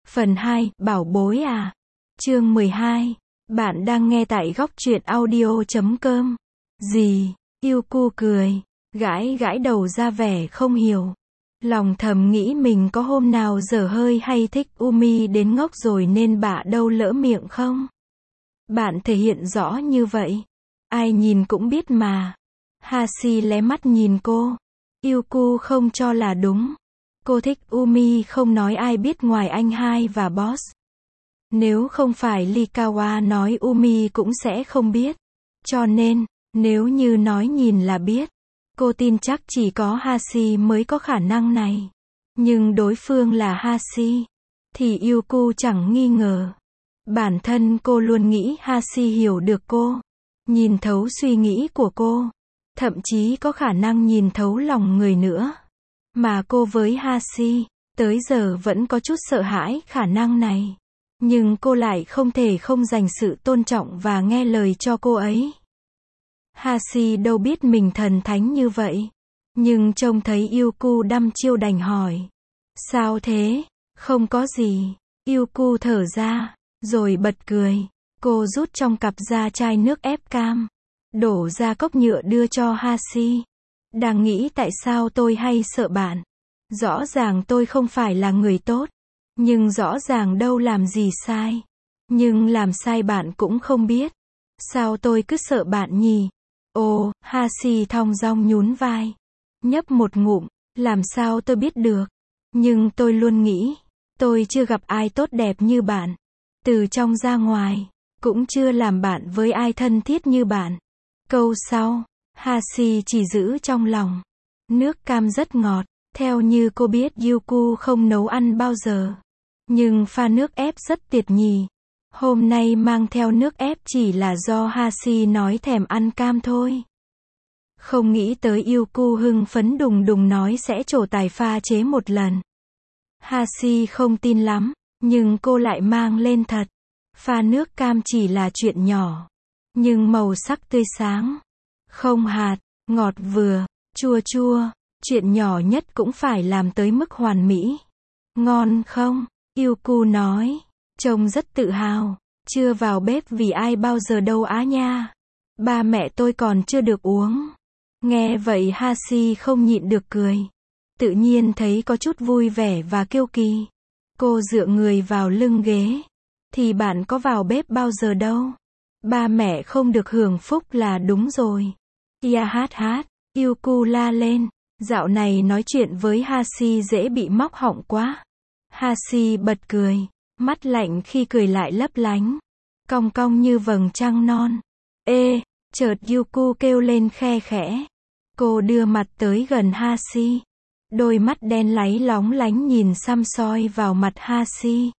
Phần 2, bảo bối à. Chương 12. Bạn đang nghe tại góc truyện audio.com. Gì? Yuku cười, gãi gãi đầu ra vẻ không hiểu. Lòng thầm nghĩ mình có hôm nào dở hơi hay thích Umi đến ngốc rồi nên bạ đâu lỡ miệng không? Bạn thể hiện rõ như vậy. Ai nhìn cũng biết mà. Hashi lé mắt nhìn cô. Yuku không cho là đúng. Cô thích Umi không nói ai biết ngoài anh hai và boss. Nếu không phải Likawa nói Umi cũng sẽ không biết. Cho nên, nếu như nói nhìn là biết, cô tin chắc chỉ có Hashi mới có khả năng này. Nhưng đối phương là Hashi, thì Yuku chẳng nghi ngờ. Bản thân cô luôn nghĩ Hashi hiểu được cô, nhìn thấu suy nghĩ của cô, thậm chí có khả năng nhìn thấu lòng người nữa. Mà cô với Hashi, tới giờ vẫn có chút sợ hãi khả năng này. Nhưng cô lại không thể không dành sự tôn trọng và nghe lời cho cô ấy. Hashi đâu biết mình thần thánh như vậy. Nhưng trông thấy Yuku đăm chiêu đành hỏi. Sao thế? Không có gì. Yuku thở ra, rồi bật cười. Cô rút trong cặp ra chai nước ép cam, đổ ra cốc nhựa đưa cho Hashi. Đang nghĩ tại sao tôi hay sợ bạn. Rõ ràng tôi không phải là người tốt. Nhưng rõ ràng đâu làm gì sai. Nhưng làm sai bạn cũng không biết. Sao tôi cứ sợ bạn nhỉ? Ồ, Hashi thong dong nhún vai. Nhấp một ngụm, làm sao tôi biết được. Nhưng tôi luôn nghĩ, tôi chưa gặp ai tốt đẹp như bạn. Từ trong ra ngoài, cũng chưa làm bạn với ai thân thiết như bạn. Câu sau, Hashi chỉ giữ trong lòng. Nước cam rất ngọt, theo như cô biết Yuku không nấu ăn bao giờ. Nhưng pha nước ép rất tuyệt nhì. Hôm nay mang theo nước ép chỉ là do Hashi nói thèm ăn cam thôi. Không nghĩ tới Yuku hưng phấn đùng đùng nói sẽ trổ tài pha chế một lần. Hashi không tin lắm, nhưng cô lại mang lên thật. Pha nước cam chỉ là chuyện nhỏ, nhưng màu sắc tươi sáng, không hạt, ngọt vừa, chua chua, chuyện nhỏ nhất cũng phải làm tới mức hoàn mỹ. Ngon không? Yuku nói, trông rất tự hào, chưa vào bếp vì ai bao giờ đâu á nha. Ba mẹ tôi còn chưa được uống. Nghe vậy Hashi không nhịn được cười. Tự nhiên thấy có chút vui vẻ và kiêu kỳ. Cô dựa người vào lưng ghế. Thì bạn có vào bếp bao giờ đâu. Ba mẹ không được hưởng phúc là đúng rồi. Ya hát hát, Yuku la lên. Dạo này nói chuyện với Hashi dễ bị móc họng quá. Hashi bật cười, mắt lạnh khi cười lại lấp lánh, cong cong như vầng trăng non. Ê, chợt Yuku kêu lên khe khẽ. Cô đưa mặt tới gần Hashi. Đôi mắt đen láy lóng lánh nhìn săm soi vào mặt Hashi.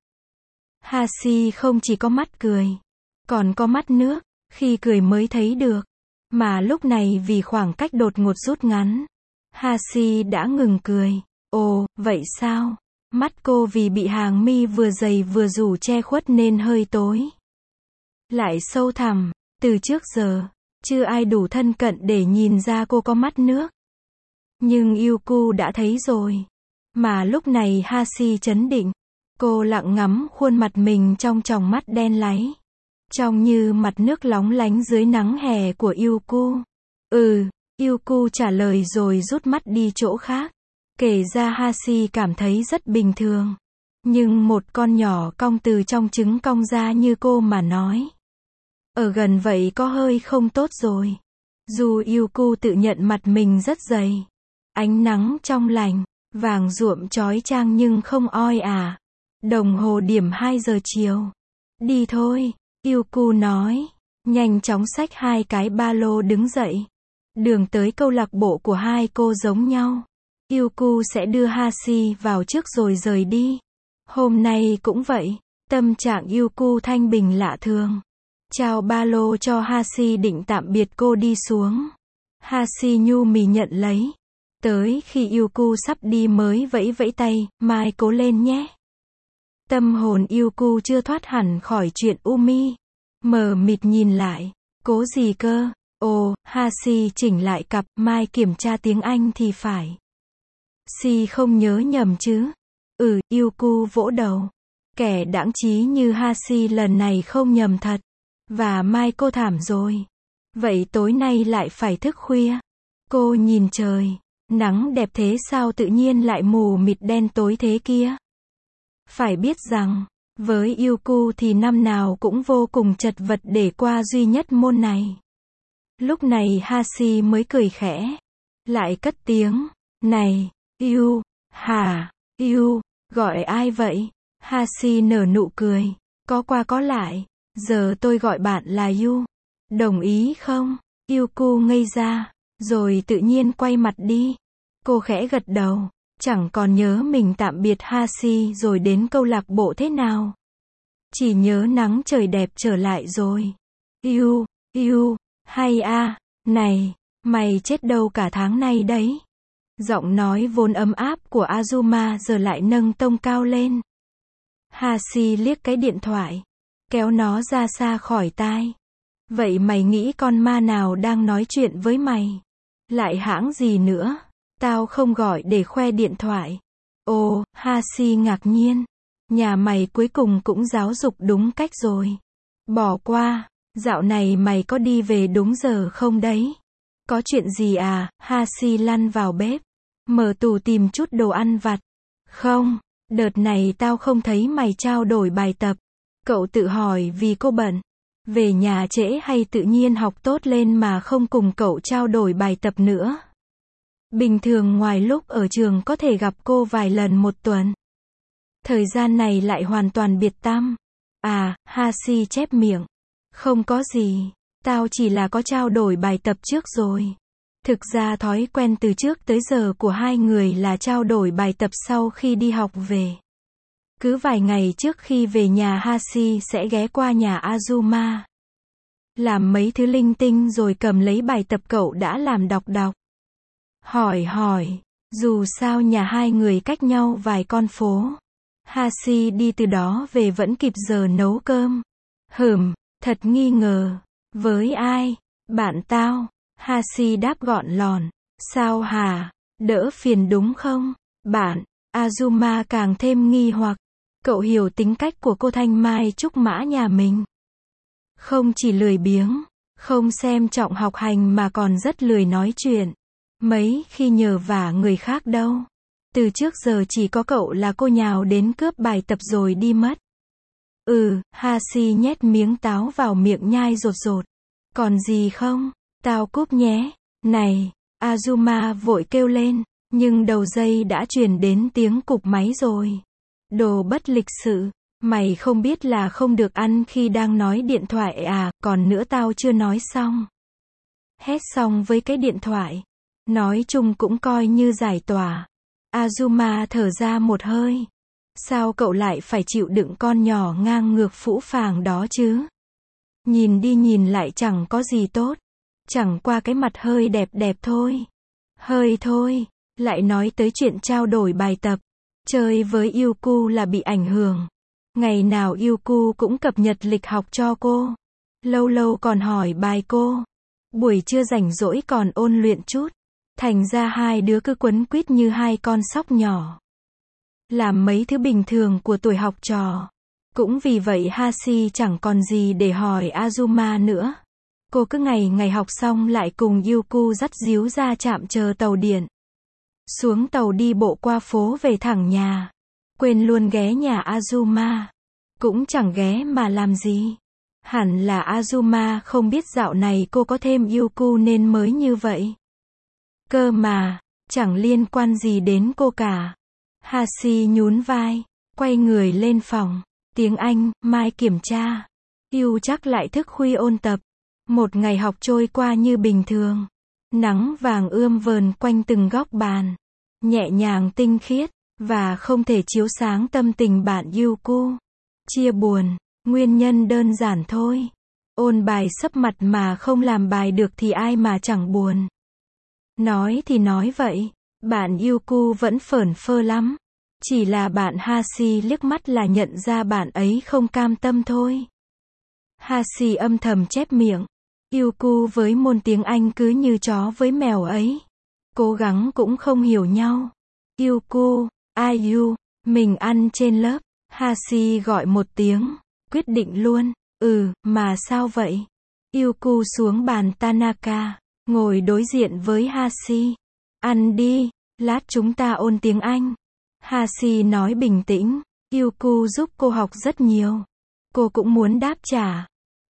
Hashi không chỉ có mắt cười, còn có mắt nước, khi cười mới thấy được. Mà lúc này vì khoảng cách đột ngột rút ngắn, Hashi đã ngừng cười. Ồ, vậy sao? Mắt cô vì bị hàng mi vừa dày vừa rủ che khuất nên hơi tối. Lại sâu thẳm, từ trước giờ, chưa ai đủ thân cận để nhìn ra cô có mắt nước. Nhưng Yuku đã thấy rồi. Mà lúc này Hashi chấn định. Cô lặng ngắm khuôn mặt mình trong tròng mắt đen láy. Trông như mặt nước lóng lánh dưới nắng hè của Yuku. Yuku trả lời rồi rút mắt đi chỗ khác. Kể ra Hashi cảm thấy rất bình thường. Nhưng một con nhỏ cong từ trong trứng cong ra như cô mà nói. Ở gần vậy có hơi không tốt rồi. Dù Yuku tự nhận mặt mình rất dày. Ánh nắng trong lành, vàng ruộm chói chang nhưng không oi ả. Đồng hồ điểm 2 giờ chiều. Đi thôi, Yuku nói. Nhanh chóng xách 2 cái ba lô đứng dậy. Đường tới câu lạc bộ của hai cô giống nhau. Yuku sẽ đưa Hashi vào trước rồi rời đi. Hôm nay cũng vậy, tâm trạng Yuku thanh bình lạ thường. Trao ba lô cho Hashi định tạm biệt cô đi xuống. Hashi nhu mì nhận lấy. Tới khi Yuku sắp đi mới vẫy vẫy tay, mai cố lên nhé. Tâm hồn Yuku chưa thoát hẳn khỏi chuyện Umi. Mờ mịt nhìn lại. Cố gì cơ? Ồ, Hashi chỉnh lại cặp, mai kiểm tra tiếng Anh thì phải. Si không nhớ nhầm chứ? Yuku vỗ đầu. Kẻ đãng trí như Hashi lần này không nhầm thật. Và mai cô thảm rồi. Vậy tối nay lại phải thức khuya. Cô nhìn trời. Nắng đẹp thế sao tự nhiên lại mù mịt đen tối thế kia. Phải biết rằng, với Yuku thì năm nào cũng vô cùng chật vật để qua duy nhất môn này. Lúc này Hashi mới cười khẽ. Lại cất tiếng. Này, Yu, hả, Yu, gọi ai vậy? Hashi nở nụ cười. Có qua có lại. Giờ tôi gọi bạn là Yu. Đồng ý không? Yuku ngây ra. Rồi tự nhiên quay mặt đi. Cô khẽ gật đầu. Chẳng còn nhớ mình tạm biệt Hashi rồi đến câu lạc bộ thế nào. Chỉ nhớ nắng trời đẹp trở lại rồi. Yu, hay a, này, mày chết đâu cả tháng nay đấy. Giọng nói vốn ấm áp của Azuma giờ lại nâng tông cao lên. Hashi liếc cái điện thoại. Kéo nó ra xa khỏi tai. Vậy mày nghĩ con ma nào đang nói chuyện với mày? Lại hãng gì nữa? Tao không gọi để khoe điện thoại. Ồ, Hashi ngạc nhiên. Nhà mày cuối cùng cũng giáo dục đúng cách rồi. Bỏ qua. Dạo này mày có đi về đúng giờ không đấy? Có chuyện gì à? Hashi lăn vào bếp. Mở tủ tìm chút đồ ăn vặt. Không, đợt này tao không thấy mày trao đổi bài tập. Cậu tự hỏi vì cô bận. Về nhà trễ hay tự nhiên học tốt lên mà không cùng cậu trao đổi bài tập nữa? Bình thường ngoài lúc ở trường có thể gặp cô vài lần một tuần. Thời gian này lại hoàn toàn biệt tăm. À, Hashi chép miệng. Không có gì. Tao chỉ là có trao đổi bài tập trước rồi. Thực ra thói quen từ trước tới giờ của hai người là trao đổi bài tập sau khi đi học về. Cứ vài ngày trước khi về nhà Hashi sẽ ghé qua nhà Azuma. Làm mấy thứ linh tinh rồi cầm lấy bài tập cậu đã làm đọc. Hỏi, dù sao nhà hai người cách nhau vài con phố. Hashi đi từ đó về vẫn kịp giờ nấu cơm. Thật nghi ngờ. Với ai? Bạn tao. Hashi đáp gọn lòn. Sao hả? Đỡ phiền đúng không? Bạn. Azuma càng thêm nghi hoặc. Cậu hiểu tính cách của cô Thanh Mai Trúc Mã nhà mình. Không chỉ lười biếng, không xem trọng học hành mà còn rất lười nói chuyện. Mấy khi nhờ vả người khác đâu. Từ trước giờ chỉ có cậu là cô nhào đến cướp bài tập rồi đi mất. Hashi nhét miếng táo vào miệng nhai rột. Còn gì không? Tao cúp nhé. Này, Azuma vội kêu lên, nhưng đầu dây đã truyền đến tiếng cụp máy rồi. Đồ bất lịch sự, mày không biết là không được ăn khi đang nói điện thoại à, còn nữa tao chưa nói xong. Hét xong với cái điện thoại. Nói chung cũng coi như giải tỏa. Azuma thở ra một hơi. Sao cậu lại phải chịu đựng con nhỏ ngang ngược phũ phàng đó chứ? Nhìn đi nhìn lại chẳng có gì tốt. Chẳng qua cái mặt hơi đẹp thôi. Hơi thôi, lại nói tới chuyện trao đổi bài tập. Chơi với Yuku là bị ảnh hưởng. Ngày nào Yuku cũng cập nhật lịch học cho cô. Lâu lâu còn hỏi bài cô. Buổi trưa rảnh rỗi còn ôn luyện chút. Thành ra hai đứa cứ quấn quýt như hai con sóc nhỏ. Làm mấy thứ bình thường của tuổi học trò. Cũng vì vậy Hashi chẳng còn gì để hỏi Azuma nữa. Cô cứ ngày học xong lại cùng Yuku dắt díu ra trạm chờ tàu điện. Xuống tàu đi bộ qua phố về thẳng nhà. Quên luôn ghé nhà Azuma. Cũng chẳng ghé mà làm gì. Hẳn là Azuma không biết dạo này cô có thêm Yuku nên mới như vậy. Cơ mà, chẳng liên quan gì đến cô cả. Hashi nhún vai, quay người lên phòng. Tiếng Anh, mai kiểm tra. Yu chắc lại thức khuya ôn tập. Một ngày học trôi qua như bình thường. Nắng vàng ươm vờn quanh từng góc bàn. Nhẹ nhàng tinh khiết, và không thể chiếu sáng tâm tình bạn Yuku. Chia buồn, nguyên nhân đơn giản thôi. Ôn bài sấp mặt mà không làm bài được thì ai mà chẳng buồn. Nói thì nói vậy, bạn Yuku vẫn phởn phơ lắm. Chỉ là bạn Hashi liếc mắt là nhận ra bạn ấy không cam tâm thôi. Hashi âm thầm chép miệng. Yuku với môn tiếng Anh cứ như chó với mèo ấy. Cố gắng cũng không hiểu nhau. Yuku, IU, mình ăn trên lớp. Hashi gọi một tiếng, quyết định luôn. Mà sao vậy? Yuku xuống bàn Tanaka, ngồi đối diện với Hashi. Ăn đi, lát chúng ta ôn tiếng Anh. Hashi nói bình tĩnh. Yuku giúp cô học rất nhiều. Cô cũng muốn đáp trả.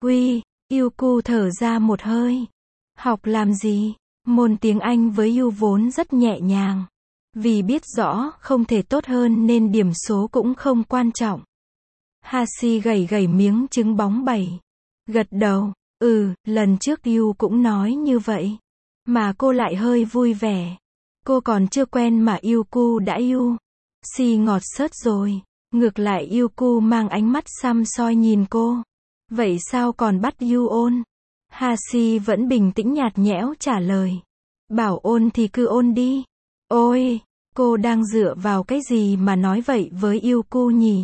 Yuku thở ra một hơi. Học làm gì? Môn tiếng Anh với Yu vốn rất nhẹ nhàng. Vì biết rõ không thể tốt hơn nên điểm số cũng không quan trọng. Hashi gẩy gẩy miếng trứng bóng bẩy. Gật đầu. Lần trước Yu cũng nói như vậy. Mà cô lại hơi vui vẻ. Cô còn chưa quen mà Yuku đã Si ngọt xớt rồi. Ngược lại Yuku mang ánh mắt săm soi nhìn cô. Vậy sao còn bắt Yu ôn? Hashi vẫn bình tĩnh nhạt nhẽo trả lời. Bảo ôn thì cứ ôn đi. Ôi, cô đang dựa vào cái gì mà nói vậy với Yuku nhỉ?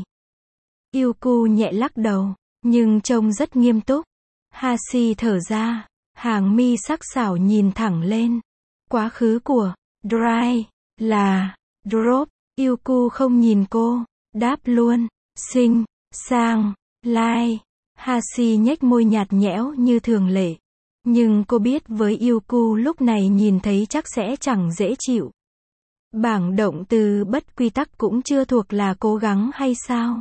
Yuku nhẹ lắc đầu, nhưng trông rất nghiêm túc. Hashi thở ra, hàng mi sắc sảo nhìn thẳng lên. Quá khứ của dry là drop. Yuku không nhìn cô, đáp luôn. Sinh, sang, lai. Hashi nhếch môi nhạt nhẽo như thường lệ. Nhưng cô biết với Yuku lúc này nhìn thấy chắc sẽ chẳng dễ chịu. Bảng động từ bất quy tắc cũng chưa thuộc là cố gắng hay sao?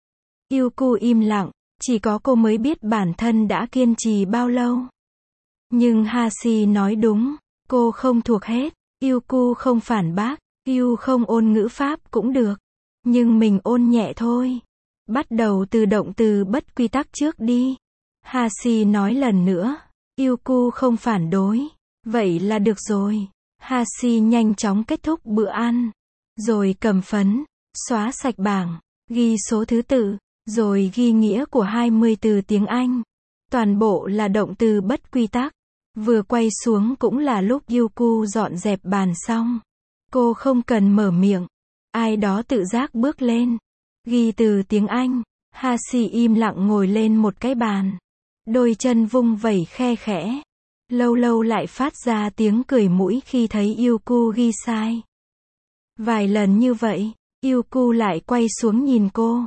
Yuku im lặng, chỉ có cô mới biết bản thân đã kiên trì bao lâu. Nhưng Hashi nói đúng, cô không thuộc hết. Yuku không phản bác, Yu không ôn ngữ pháp cũng được. Nhưng mình ôn nhẹ thôi. Bắt đầu từ động từ bất quy tắc trước đi. Hashi nói lần nữa. Yuku không phản đối. Vậy là được rồi. Hashi nhanh chóng kết thúc bữa ăn. Rồi cầm phấn, xóa sạch bảng, ghi số thứ tự, rồi ghi nghĩa của 20 từ tiếng Anh. Toàn bộ là động từ bất quy tắc. Vừa quay xuống cũng là lúc Yuku dọn dẹp bàn xong. Cô không cần mở miệng. Ai đó tự giác bước lên. Ghi từ tiếng Anh. Hashi im lặng ngồi lên một cái bàn. Đôi chân vung vẩy khe khẽ. Lâu lâu lại phát ra tiếng cười mũi khi thấy Yuku ghi sai. Vài lần như vậy, Yuku lại quay xuống nhìn cô.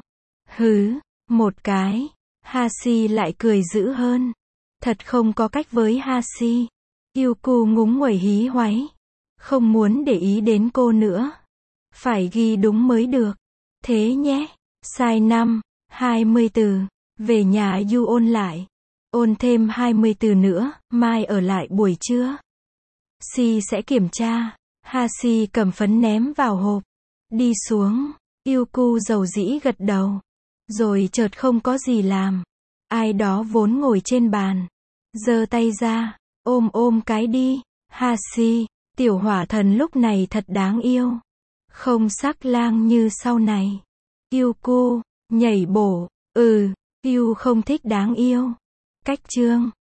Một cái. Hashi lại cười dữ hơn. Thật không có cách với Hashi. Yuku ngúng nguẩy hí hoáy. Không muốn để ý đến cô nữa. Phải ghi đúng mới được. Thế nhé. Sai 20 từ. Về nhà Yu ôn lại. Ôn thêm 20 từ nữa, mai ở lại buổi trưa. Si sẽ kiểm tra. Hashi cầm phấn ném vào hộp. Đi xuống. Yuku dầu dĩ gật đầu. Rồi chợt không có gì làm. Ai đó vốn ngồi trên bàn. Giơ tay ra. Ôm cái đi. Hashi, tiểu hỏa thần lúc này thật đáng yêu. Không sắc lang như sau này. Yuku, nhảy bổ. Yu không thích đáng yêu. Cách chương